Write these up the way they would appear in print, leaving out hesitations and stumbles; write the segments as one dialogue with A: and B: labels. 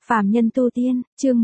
A: Phàm nhân tu tiên, chương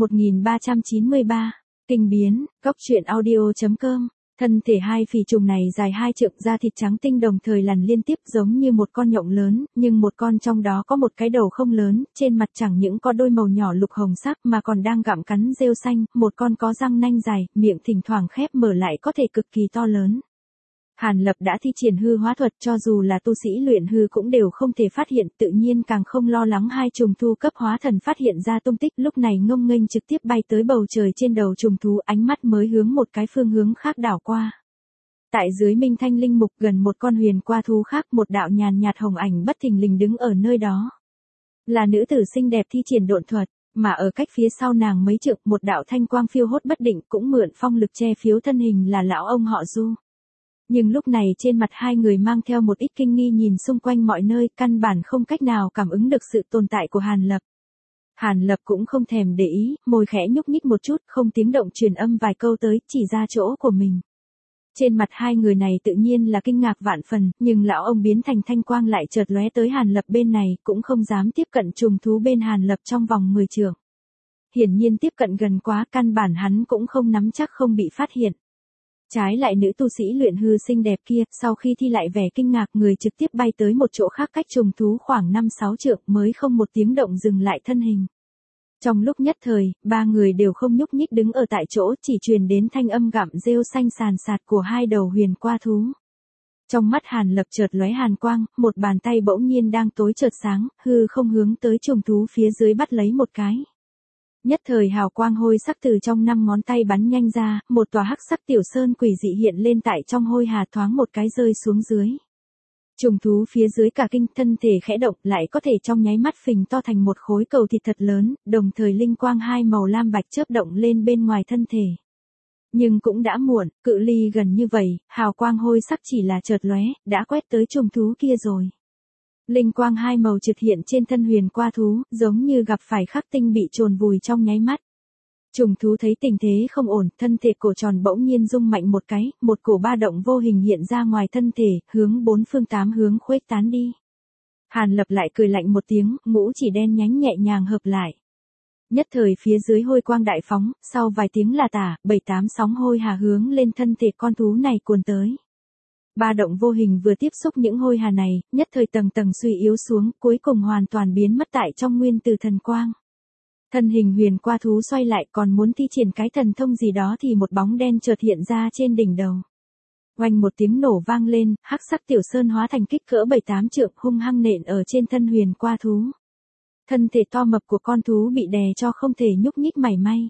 A: 1393, kinh biến, góc truyện audio.com. Thân thể hai phì trùng này dài 2 trượng, da thịt trắng tinh đồng thời lằn liên tiếp giống như một con nhộng lớn, nhưng một con trong đó có một cái đầu không lớn, trên mặt chẳng những có đôi màu nhỏ lục hồng sắc mà còn đang gặm cắn rêu xanh, một con có răng nanh dài, miệng thỉnh thoảng khép mở lại có thể cực kỳ to lớn. Hàn Lập đã thi triển hư hóa thuật, cho dù là tu sĩ luyện hư cũng đều không thể phát hiện, tự nhiên càng không lo lắng hai trùng thú cấp hóa thần phát hiện ra tung tích, lúc này ngông nghênh trực tiếp bay tới bầu trời trên đầu trùng thú, ánh mắt mới hướng một cái phương hướng khác đảo qua. Tại dưới Minh Thanh Linh Mục gần một con huyền qua thú khác, một đạo nhàn nhạt hồng ảnh bất thình lình đứng ở nơi đó. Là nữ tử xinh đẹp thi triển độn thuật, mà ở cách phía sau nàng mấy trượng, một đạo thanh quang phiêu hốt bất định cũng mượn phong lực che phiếu thân hình là lão ông họ Du. Nhưng lúc này trên mặt hai người mang theo một ít kinh nghi, nhìn xung quanh mọi nơi, căn bản không cách nào cảm ứng được sự tồn tại của Hàn Lập. Hàn Lập cũng không thèm để ý, môi khẽ nhúc nhích một chút, không tiếng động truyền âm vài câu tới, chỉ ra chỗ của mình. Trên mặt hai người này tự nhiên là kinh ngạc vạn phần, nhưng lão ông biến thành thanh quang lại chợt lóe tới Hàn Lập bên này, cũng không dám tiếp cận trùng thú bên Hàn Lập trong vòng 10 trượng. Hiển nhiên tiếp cận gần quá, căn bản hắn cũng không nắm chắc không bị phát hiện. Trái lại nữ tu sĩ luyện hư xinh đẹp kia, sau khi thi lại vẻ kinh ngạc, người trực tiếp bay tới một chỗ khác cách trùng thú khoảng 5-6 trượng, mới không một tiếng động dừng lại thân hình. Trong lúc nhất thời, ba người đều không nhúc nhích đứng ở tại chỗ, chỉ truyền đến thanh âm gặm rêu xanh sàn sạt của hai đầu huyền qua thú. Trong mắt Hàn Lập chợt lóe hàn quang, một bàn tay bỗng nhiên đang tối chợt sáng, hư không hướng tới trùng thú phía dưới bắt lấy một cái. Nhất thời hào quang hôi sắc từ trong 5 ngón tay bắn nhanh ra, một tòa hắc sắc tiểu sơn quỷ dị hiện lên tại trong hôi hà, thoáng một cái rơi xuống dưới. Trùng thú phía dưới cả kinh, thân thể khẽ động, lại có thể trong nháy mắt phình to thành một khối cầu thịt thật lớn, đồng thời linh quang hai màu lam bạch chớp động lên bên ngoài thân thể. Nhưng cũng đã muộn, cự ly gần như vậy, hào quang hôi sắc chỉ là chợt lóe, đã quét tới trùng thú kia rồi. Linh quang hai màu chợt hiện trên thân huyền qua thú, giống như gặp phải khắc tinh bị chôn vùi trong nháy mắt. Trùng thú thấy tình thế không ổn, thân thể cổ tròn bỗng nhiên rung mạnh một cái, một cổ ba động vô hình hiện ra ngoài thân thể, hướng 4 phương 8 hướng khuếch tán đi. Hàn Lập lại cười lạnh một tiếng, ngũ chỉ đen nhánh nhẹ nhàng hợp lại. Nhất thời phía dưới hôi quang đại phóng, sau vài tiếng là tả, 7-8 sóng hôi hà hướng lên thân thể con thú này cuồn tới. Ba động vô hình vừa tiếp xúc những hôi hà này, nhất thời tầng tầng suy yếu xuống, cuối cùng hoàn toàn biến mất tại trong nguyên tử thần quang. Thân hình huyền qua thú xoay lại, còn muốn thi triển cái thần thông gì đó thì một bóng đen chợt hiện ra trên đỉnh đầu. Oanh một tiếng nổ vang lên, hắc sắc tiểu sơn hóa thành kích cỡ 7-8 trượng, hung hăng nện ở trên thân huyền qua thú. Thân thể to mập của con thú bị đè cho không thể nhúc nhích mảy may.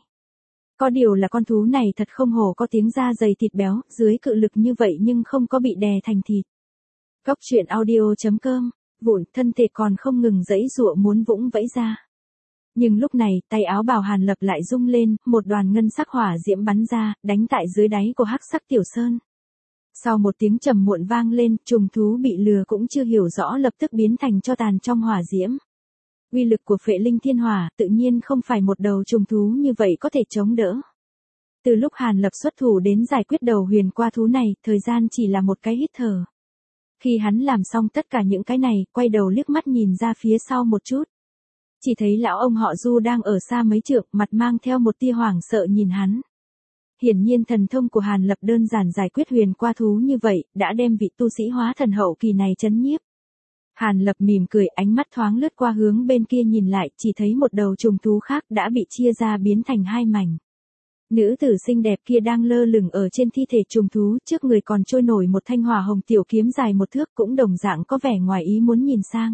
A: Có điều là con thú này thật không hổ có tiếng da dày thịt béo, dưới cự lực như vậy nhưng không có bị đè thành thịt. Góc truyện audio.com, vụn, thân thể còn không ngừng giãy giụa muốn vũng vẫy ra. Nhưng lúc này, tay áo bào Hàn Lập lại rung lên, một đoàn ngân sắc hỏa diễm bắn ra, đánh tại dưới đáy của hắc sắc tiểu sơn. Sau một tiếng trầm muộn vang lên, trùng thú bị lừa cũng chưa hiểu rõ lập tức biến thành tro tàn trong hỏa diễm. Uy lực của phệ linh thiên hỏa, tự nhiên không phải một đầu trùng thú như vậy có thể chống đỡ. Từ lúc Hàn Lập xuất thủ đến giải quyết đầu huyền qua thú này, thời gian chỉ là một cái hít thở. Khi hắn làm xong tất cả những cái này, quay đầu liếc mắt nhìn ra phía sau một chút. Chỉ thấy lão ông họ Du đang ở xa mấy trượng, mặt mang theo một tia hoảng sợ nhìn hắn. Hiển nhiên thần thông của Hàn Lập đơn giản giải quyết huyền qua thú như vậy, đã đem vị tu sĩ hóa thần hậu kỳ này trấn nhiếp. Hàn Lập mỉm cười, ánh mắt thoáng lướt qua hướng bên kia nhìn lại, chỉ thấy một đầu trùng thú khác đã bị chia ra biến thành 2 mảnh. Nữ tử xinh đẹp kia đang lơ lửng ở trên thi thể trùng thú, trước người còn trôi nổi một thanh hỏa hồng tiểu kiếm dài 1 thước, cũng đồng dạng có vẻ ngoài ý muốn nhìn sang.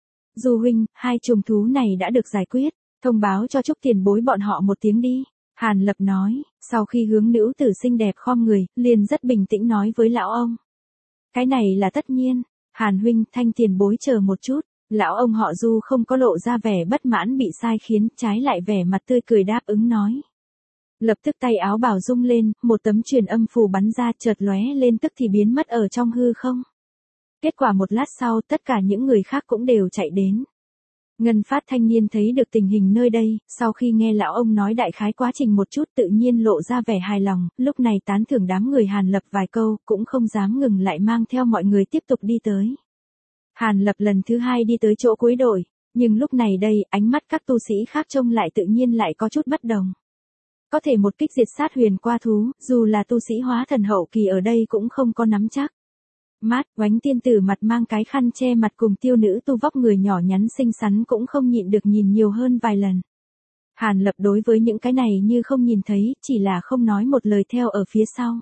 A: Du huynh, 2 trùng thú này đã được giải quyết, thông báo cho Trúc tiền bối bọn họ một tiếng đi. Hàn Lập nói, sau khi hướng nữ tử xinh đẹp khom người, liền rất bình tĩnh nói với lão ông. Cái này là tất nhiên. Hàn huynh, thanh tiền bối chờ một chút. Lão ông họ Du không có lộ ra vẻ bất mãn bị sai khiến, trái lại vẻ mặt tươi cười đáp ứng nói. Lập tức tay áo bào rung lên, một tấm truyền âm phù bắn ra, chợt lóe lên tức thì biến mất ở trong hư không. Kết quả một lát sau, tất cả những người khác cũng đều chạy đến. Ngân Phát thanh niên thấy được tình hình nơi đây, sau khi nghe lão ông nói đại khái quá trình một chút, tự nhiên lộ ra vẻ hài lòng, lúc này tán thưởng đám người Hàn Lập vài câu, cũng không dám ngừng lại mang theo mọi người tiếp tục đi tới. Hàn Lập lần thứ 2 đi tới chỗ cuối đội, Nhưng lúc này đây, ánh mắt các tu sĩ khác trông lại tự nhiên lại có chút bất đồng. Có thể một kích diệt sát huyền qua thú, dù là tu sĩ hóa thần hậu kỳ ở đây cũng không có nắm chắc. Mát, Oánh tiên tử mặt mang cái khăn che mặt cùng tiêu nữ tu vóc người nhỏ nhắn xinh xắn cũng không nhịn được nhìn nhiều hơn vài lần. Hàn Lập đối với những cái này như không nhìn thấy, chỉ là không nói một lời theo ở phía sau.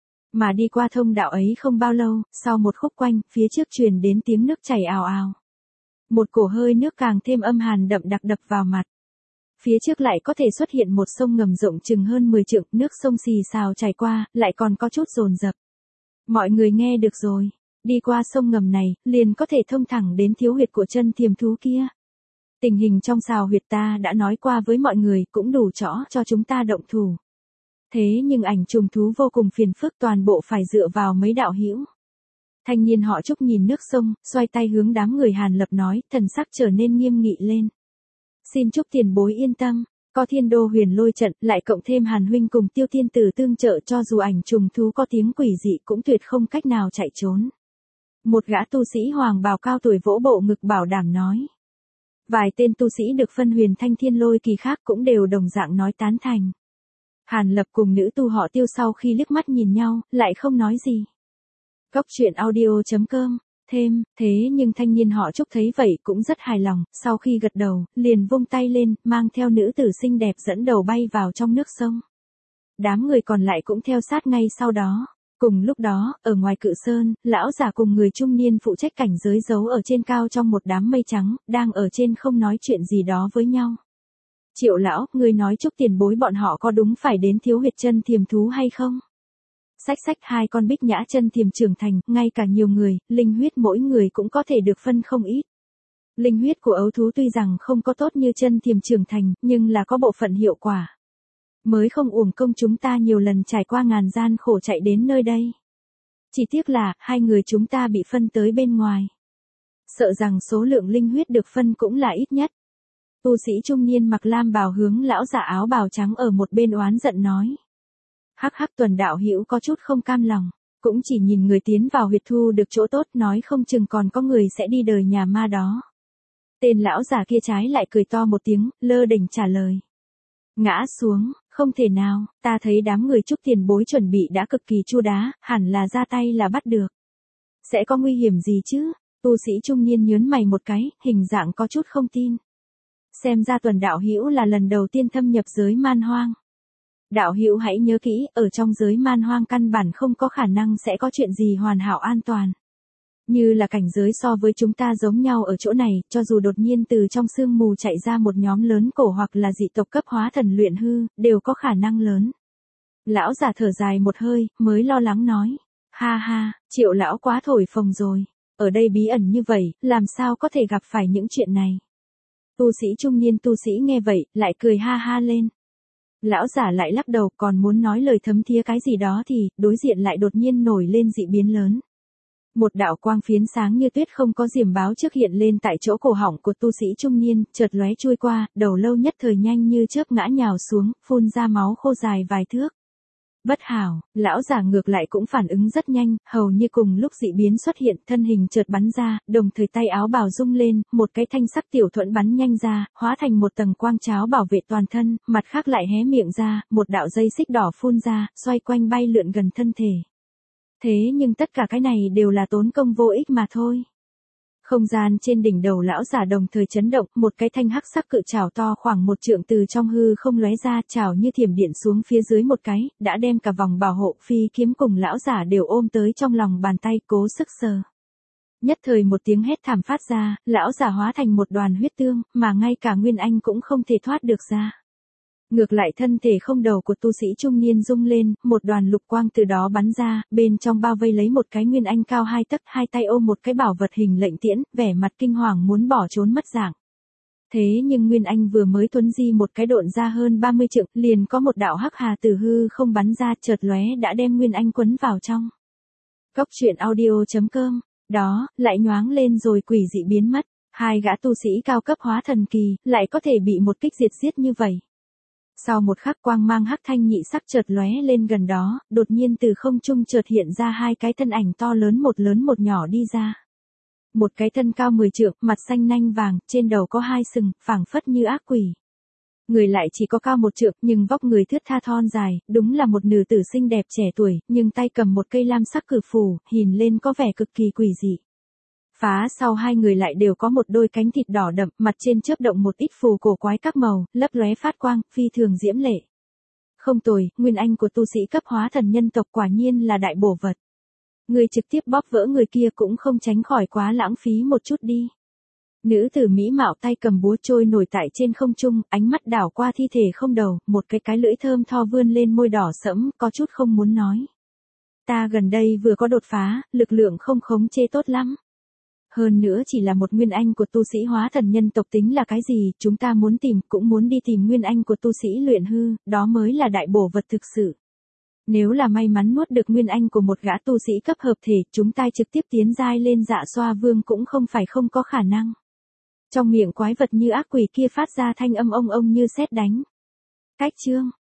A: Mà đi qua thông đạo ấy không bao lâu, sau một khúc quanh, phía trước truyền đến tiếng nước chảy ào ào. Một cổ hơi nước càng thêm âm hàn đậm đặc đập vào mặt. Phía trước lại có thể xuất hiện một sông ngầm rộng chừng hơn 10 trượng, nước sông xì xào chảy qua, lại còn có chút dồn dập. Mọi người nghe được rồi, đi qua sông ngầm này, liền có thể thông thẳng đến thiếu huyệt của chân thiềm thú kia. Tình hình trong xào huyệt ta đã nói qua với mọi người, cũng đủ rõ cho chúng ta động thủ. Thế nhưng ảnh trùng thú vô cùng phiền phức, toàn bộ phải dựa vào mấy đạo hữu. Thanh niên họ Trúc nhìn nước sông, xoay tay hướng đám người Hàn Lập nói, thần sắc trở nên nghiêm nghị lên. Xin Trúc tiền bối yên tâm, có Thiên Đô Huyền Lôi trận, lại cộng thêm Hàn huynh cùng Tiêu tiên tử tương trợ, cho dù ảnh trùng thú có tiếng quỷ dị cũng tuyệt không cách nào chạy trốn. Một gã tu sĩ hoàng bào cao tuổi vỗ bộ ngực bảo đảm nói. Vài tên tu sĩ được phân huyền thanh thiên lôi kỳ khác cũng đều đồng dạng nói tán thành. Hàn Lập cùng nữ tu họ Tiêu sau khi liếc mắt nhìn nhau, lại không nói gì. Cốc truyện audio.com, thêm, thế nhưng thanh niên họ Trúc thấy vậy cũng rất hài lòng, sau khi gật đầu, liền vung tay lên, mang theo nữ tử xinh đẹp dẫn đầu bay vào trong nước sông. Đám người còn lại cũng theo sát ngay sau đó. Cùng lúc đó, ở ngoài Cự Sơn, lão già cùng người trung niên phụ trách cảnh giới giấu ở trên cao trong một đám mây trắng, đang ở trên không nói chuyện gì đó với nhau. Triệu lão, ngươi nói Trúc tiền bối bọn họ có đúng phải đến thiếu huyệt chân thiềm thú hay không? Xách hai con bích nhã chân thiềm trưởng thành, ngay cả nhiều người, linh huyết mỗi người cũng có thể được phân không ít. Linh huyết của ấu thú tuy rằng không có tốt như chân thiềm trưởng thành, nhưng là có bộ phận hiệu quả. Mới không uổng công chúng ta nhiều lần trải qua ngàn gian khổ chạy đến nơi đây. Chỉ tiếc là, hai người chúng ta bị phân tới bên ngoài. Sợ rằng số lượng linh huyết được phân cũng là ít nhất. Tu sĩ trung niên mặc lam bào hướng lão giả áo bào trắng ở một bên oán giận nói. Hắc Tuần đạo hữu có chút không cam lòng, cũng chỉ nhìn người tiến vào huyệt thu được chỗ tốt, nói không chừng còn có người sẽ đi đời nhà ma đó. Tên lão giả kia trái lại cười to một tiếng, lơ đỉnh trả lời. Ngã xuống, không thể nào, ta thấy đám người Trúc tiền bối chuẩn bị đã cực kỳ chu đáo, hẳn là ra tay là bắt được. Sẽ có nguy hiểm gì chứ? Tu sĩ trung niên nhớn mày một cái, hình dạng có chút không tin. Xem ra Tuần đạo hữu là lần đầu tiên thâm nhập giới man hoang. Đạo hữu hãy nhớ kỹ, ở trong giới man hoang căn bản không có khả năng sẽ có chuyện gì hoàn hảo an toàn. Như là cảnh giới so với chúng ta giống nhau ở chỗ này, cho dù đột nhiên từ trong sương mù chạy ra một nhóm lớn cổ hoặc là dị tộc cấp hóa thần luyện hư, đều có khả năng lớn. Lão giả thở dài một hơi, mới lo lắng nói. Ha ha, Triệu lão quá thổi phồng rồi. Ở đây bí ẩn như vậy, làm sao có thể gặp phải những chuyện này. Tu sĩ trung niên tu sĩ nghe vậy, lại cười ha ha lên. Lão giả lại lắc đầu, còn muốn nói lời thấm thía cái gì đó thì, đối diện lại đột nhiên nổi lên dị biến lớn. Một đạo quang phiến sáng như tuyết không có diềm báo trước hiện lên tại chỗ cổ họng của tu sĩ trung niên, chợt lóe chui qua, đầu lâu nhất thời nhanh như chớp ngã nhào xuống, phun ra máu khô dài vài thước. Bất hảo, lão giả ngược lại cũng phản ứng rất nhanh, hầu như cùng lúc dị biến xuất hiện, thân hình chợt bắn ra, đồng thời tay áo bào rung lên, một cái thanh sắc tiểu thuẫn bắn nhanh ra, hóa thành một tầng quang cháo bảo vệ toàn thân, mặt khác lại hé miệng ra, một đạo dây xích đỏ phun ra, xoay quanh bay lượn gần thân thể. Thế nhưng tất cả cái này đều là tốn công vô ích mà thôi. Không gian trên đỉnh đầu lão giả đồng thời chấn động, một cái thanh hắc sắc cự chảo to khoảng 1 trượng từ trong hư không lóe ra, chảo như thiểm điện xuống phía dưới một cái, đã đem cả vòng bảo hộ phi kiếm cùng lão giả đều ôm tới trong lòng bàn tay, cố sức sờ. Nhất thời một tiếng hét thảm phát ra, lão giả hóa thành một đoàn huyết tương, mà ngay cả Nguyên Anh cũng không thể thoát được ra. Ngược lại thân thể không đầu của tu sĩ trung niên rung lên, một đoàn lục quang từ đó bắn ra, bên trong bao vây lấy một cái Nguyên Anh cao 2 tấc, hai tay ôm một cái bảo vật hình lệnh tiễn, vẻ mặt kinh hoàng muốn bỏ trốn mất dạng. Thế nhưng Nguyên Anh vừa mới tuấn di một cái độn ra hơn 30 trượng, liền có một đạo hắc hà từ hư không bắn ra, chợt lóe đã đem Nguyên Anh quấn vào trong. Cốc truyện audio.com, đó, lại nhoáng lên rồi quỷ dị biến mất, hai gã tu sĩ cao cấp hóa thần kỳ, lại có thể bị một kích diệt giết như vậy. Sau một khắc quang mang hắc thanh nhị sắc chợt lóe lên gần đó, đột nhiên từ không trung chợt hiện ra hai cái thân ảnh to lớn một nhỏ đi ra. một cái thân cao 10 trượng, mặt xanh nanh vàng, trên đầu có 2 sừng, phảng phất như ác quỷ. Người lại chỉ có cao 1 trượng, nhưng vóc người thướt tha thon dài, đúng là một nữ tử xinh đẹp trẻ tuổi, nhưng tay cầm một cây lam sắc cử phù, nhìn lên có vẻ cực kỳ quỷ dị. Phá sau hai người lại đều có một đôi cánh thịt đỏ đậm, mặt trên chớp động một ít phù cổ quái các màu, lấp lóe phát quang, phi thường diễm lệ. Không tồi, nguyên anh của tu sĩ cấp hóa thần nhân tộc quả nhiên là đại bổ vật. Người trực tiếp bóp vỡ người kia cũng không tránh khỏi quá lãng phí một chút đi. Nữ tử mỹ mạo tay cầm búa trôi nổi tại trên không trung, ánh mắt đảo qua thi thể không đầu, một cái lưỡi thơm tho vươn lên môi đỏ sẫm, có chút không muốn nói. Ta gần đây vừa có đột phá, lực lượng không khống chế tốt lắm. Hơn nữa chỉ là một nguyên anh của tu sĩ hóa thần nhân tộc tính là cái gì, chúng ta muốn tìm, cũng muốn đi tìm nguyên anh của tu sĩ luyện hư, đó mới là đại bổ vật thực sự. Nếu là may mắn nuốt được nguyên anh của một gã tu sĩ cấp hợp thể, chúng ta trực tiếp tiến giai lên Dạ Xoa Vương cũng không phải không có khả năng. Trong miệng quái vật như ác quỷ kia phát ra thanh âm ông như sét đánh. Cách chương